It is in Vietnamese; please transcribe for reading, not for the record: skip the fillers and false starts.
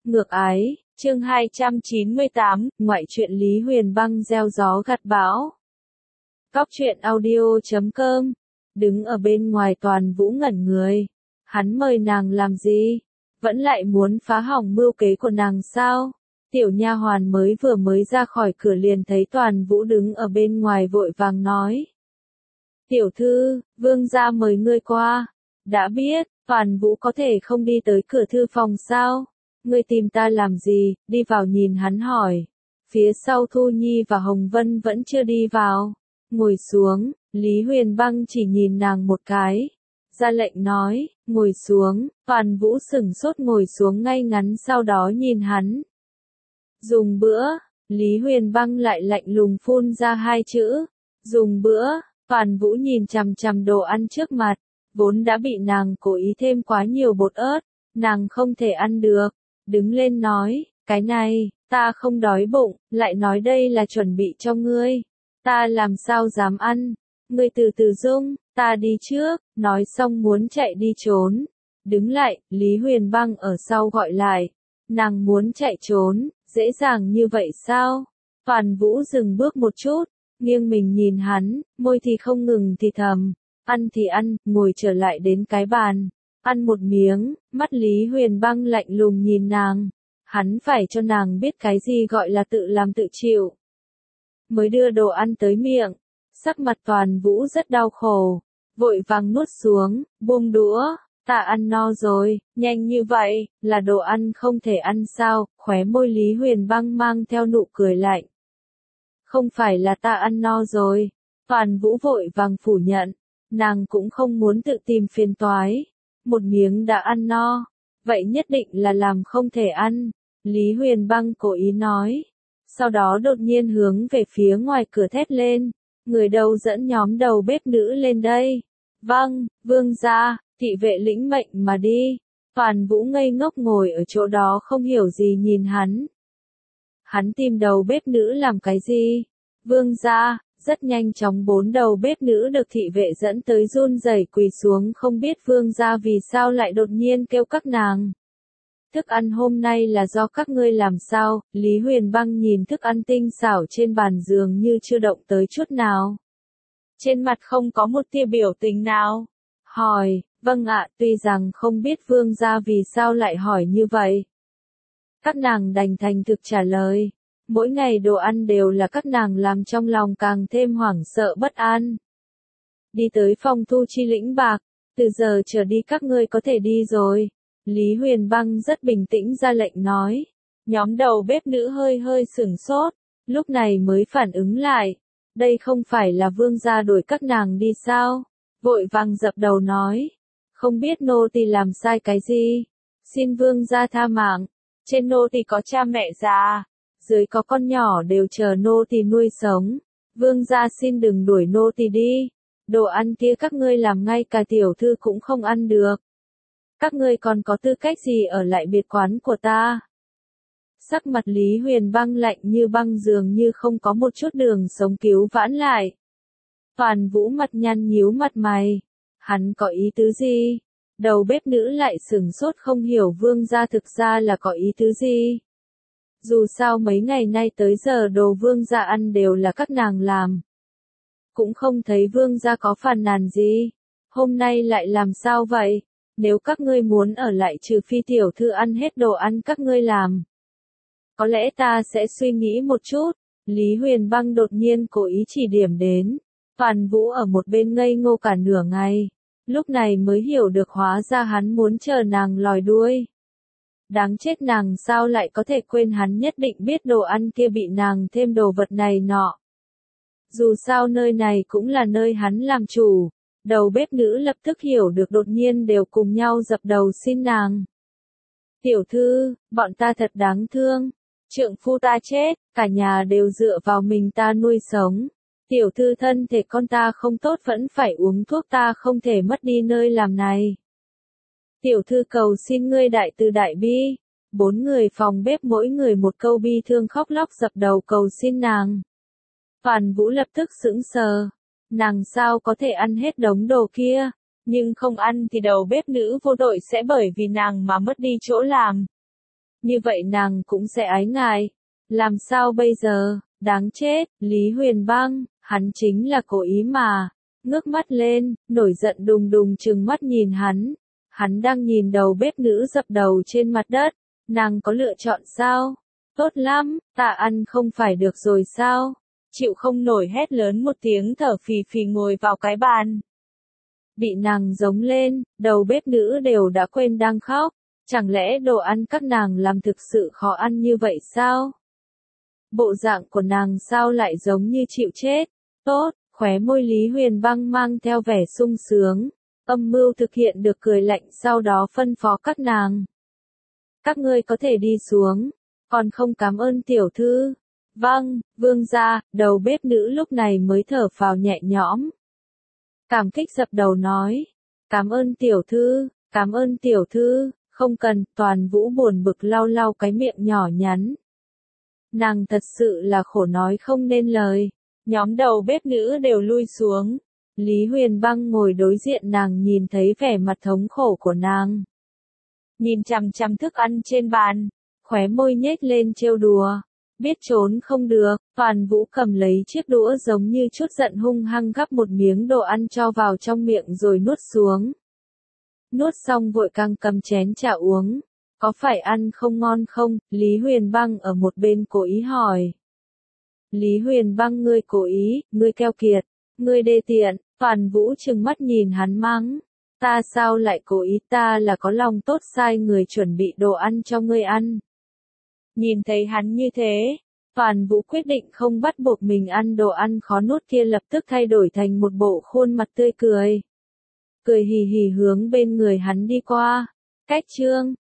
Ngược ái, chương 298, ngoại truyện Lý Huyền Băng gieo gió gặt bão. Cóc truyện audio.com. Đứng ở bên ngoài Toàn Vũ ngẩn người. Hắn mời nàng làm gì? Vẫn lại muốn phá hỏng mưu kế của nàng sao? Tiểu nha hoàn mới ra khỏi cửa liền thấy Toàn Vũ đứng ở bên ngoài vội vàng nói. Tiểu thư, vương gia mời ngươi qua. Đã biết, Toàn Vũ có thể không đi tới cửa thư phòng sao? Ngươi tìm ta làm gì? Đi vào nhìn hắn hỏi. Phía sau Thu Nhi và Hồng Vân vẫn chưa đi vào. Ngồi xuống, Lý Huyền Băng chỉ nhìn nàng một cái. Ra lệnh nói, ngồi xuống. Toàn Vũ sửng sốt ngồi xuống ngay ngắn sau đó nhìn hắn. Dùng bữa, Lý Huyền Băng lại lạnh lùng phun ra hai chữ. Dùng bữa, Toàn Vũ nhìn chằm chằm đồ ăn trước mặt. Vốn đã bị nàng cố ý thêm quá nhiều bột ớt, nàng không thể ăn được. Đứng lên nói, cái này, ta không đói bụng, lại nói đây là chuẩn bị cho ngươi. Ta làm sao dám ăn, ngươi từ từ dung, ta đi trước, nói xong muốn chạy đi trốn. Đứng lại, Lý Huyền Băng ở sau gọi lại, nàng muốn chạy trốn, dễ dàng như vậy sao? Toàn Vũ dừng bước một chút, nghiêng mình nhìn hắn, môi thì không ngừng thì thầm, ăn thì ăn, ngồi trở lại đến cái bàn. Ăn một miếng, mắt Lý Huyền Băng lạnh lùng nhìn nàng. Hắn phải cho nàng biết cái gì gọi là tự làm tự chịu. Mới đưa đồ ăn tới miệng, sắc mặt Toàn Vũ rất đau khổ, vội vàng nuốt xuống, buông đũa, ta ăn no rồi, nhanh như vậy, là đồ ăn không thể ăn sao? Khóe môi Lý Huyền Băng mang theo nụ cười lạnh. Không phải là ta ăn no rồi, Toàn Vũ vội vàng phủ nhận, nàng cũng không muốn tự tìm phiền toái. Một miếng đã ăn no, vậy nhất định là làm không thể ăn, Lý Huyền Băng cố ý nói. Sau đó đột nhiên hướng về phía ngoài cửa thét lên, người đâu dẫn nhóm đầu bếp nữ lên đây. Vâng, vương gia, thị vệ lĩnh mệnh mà đi. Toàn Vũ ngây ngốc ngồi ở chỗ đó không hiểu gì nhìn hắn. Hắn tìm đầu bếp nữ làm cái gì? Vương gia. Rất nhanh chóng 4 đầu bếp nữ được thị vệ dẫn tới run rẩy quỳ xuống, không biết vương gia vì sao lại đột nhiên kêu các nàng. Thức ăn hôm nay là do các ngươi làm sao? Lý Huyền Băng nhìn thức ăn tinh xảo trên bàn dường như chưa động tới chút nào. Trên mặt không có một tia biểu tình nào. Hỏi, vâng ạ, tuy rằng không biết vương gia vì sao lại hỏi như vậy. Các nàng đành thành thực trả lời. Mỗi ngày đồ ăn đều là các nàng làm trong lòng càng thêm hoảng sợ bất an. Đi tới phòng thu chi lĩnh bạc, từ giờ trở đi các ngươi có thể đi rồi. Lý Huyền Băng rất bình tĩnh ra lệnh nói. Nhóm đầu bếp nữ hơi sửng sốt, lúc này mới phản ứng lại. Đây không phải là vương gia đuổi các nàng đi sao? Vội vàng dập đầu nói. Không biết nô tỳ làm sai cái gì? Xin vương gia tha mạng. Trên nô tỳ có cha mẹ già. Dưới có con nhỏ đều chờ nô tỳ nuôi sống. Vương gia xin đừng đuổi nô tỳ đi. Đồ ăn kia các ngươi làm ngay cả tiểu thư cũng không ăn được. Các ngươi còn có tư cách gì ở lại biệt quán của ta? Sắc mặt Lý Huyền Băng lạnh như băng dường như không có một chút đường sống cứu vãn lại. Toàn Vũ mặt nhăn nhíu mặt mày. Hắn có ý tứ gì? Đầu bếp nữ lại sửng sốt không hiểu vương gia thực ra là có ý tứ gì. Dù sao mấy ngày nay tới giờ đồ vương gia ăn đều là các nàng làm. Cũng không thấy vương gia có phàn nàn gì. Hôm nay lại làm sao vậy? Nếu các ngươi muốn ở lại trừ phi tiểu thư ăn hết đồ ăn các ngươi làm. Có lẽ ta sẽ suy nghĩ một chút. Lý Huyền Băng đột nhiên cố ý chỉ điểm đến. Toàn Vũ ở một bên ngây ngô cả nửa ngày. Lúc này mới hiểu được hóa ra hắn muốn chờ nàng lòi đuôi. Đáng chết, nàng sao lại có thể quên hắn nhất định biết đồ ăn kia bị nàng thêm đồ vật này nọ. Dù sao nơi này cũng là nơi hắn làm chủ. Đầu bếp nữ lập tức hiểu được đột nhiên đều cùng nhau dập đầu xin nàng. Tiểu thư, bọn ta thật đáng thương. Trượng phu ta chết, cả nhà đều dựa vào mình ta nuôi sống. Tiểu thư thân thể con ta không tốt vẫn phải uống thuốc, ta không thể mất đi nơi làm này. Tiểu thư cầu xin ngươi đại từ đại bi. 4 người phòng bếp mỗi người một câu bi thương khóc lóc dập đầu cầu xin nàng. Toàn Vũ lập tức sững sờ. Nàng sao có thể ăn hết đống đồ kia? Nhưng không ăn thì đầu bếp nữ vô tội sẽ bởi vì nàng mà mất đi chỗ làm. như vậy nàng cũng sẽ ái ngại. Làm sao bây giờ, đáng chết, Lý Huyền Băng, hắn chính là cố ý mà. Ngước mắt lên, nổi giận đùng đùng trừng mắt nhìn hắn. Hắn đang nhìn đầu bếp nữ dập đầu trên mặt đất. Nàng có lựa chọn sao? Tốt lắm, ta ăn không phải được rồi sao? Chịu không nổi hét lớn một tiếng thở phì phì ngồi vào cái bàn. Bị nàng giống lên, đầu bếp nữ đều đã quên đang khóc. Chẳng lẽ đồ ăn các nàng làm thực sự khó ăn như vậy sao? Bộ dạng của nàng sao lại giống như chịu chết? Tốt, khóe môi Lý Huyền Băng mang theo vẻ sung sướng. Âm mưu thực hiện được cười lạnh sau đó phân phó các nàng. Các ngươi có thể đi xuống, còn không cảm ơn tiểu thư. Vâng, vương gia, đầu bếp nữ lúc này mới thở phào nhẹ nhõm. Cảm kích dập đầu nói, cảm ơn tiểu thư, không cần, Toàn Vũ buồn bực lau lau cái miệng nhỏ nhắn. Nàng thật sự là khổ nói không nên lời, nhóm đầu bếp nữ đều lui xuống. Lý Huyền Băng ngồi đối diện nàng nhìn thấy vẻ mặt thống khổ của nàng. Nhìn chằm chằm thức ăn trên bàn, khóe môi nhếch lên trêu đùa. Biết trốn không được, Toàn Vũ cầm lấy chiếc đũa giống như chút giận hung hăng gắp một miếng đồ ăn cho vào trong miệng rồi nuốt xuống. Nuốt xong vội căng cầm chén trà uống. Có phải ăn không ngon không? Lý Huyền Băng ở một bên cố ý hỏi. Lý Huyền Băng ngươi cố ý, ngươi keo kiệt, ngươi đê tiện. Toàn Vũ trừng mắt nhìn hắn mắng. Ta sao lại cố ý, ta là có lòng tốt sai người chuẩn bị đồ ăn cho ngươi ăn. Nhìn thấy hắn như thế, Toàn Vũ quyết định không bắt buộc mình ăn đồ ăn khó nuốt kia, lập tức thay đổi thành một bộ khuôn mặt tươi cười. Cười hì hì hướng bên người hắn đi qua. Cách chương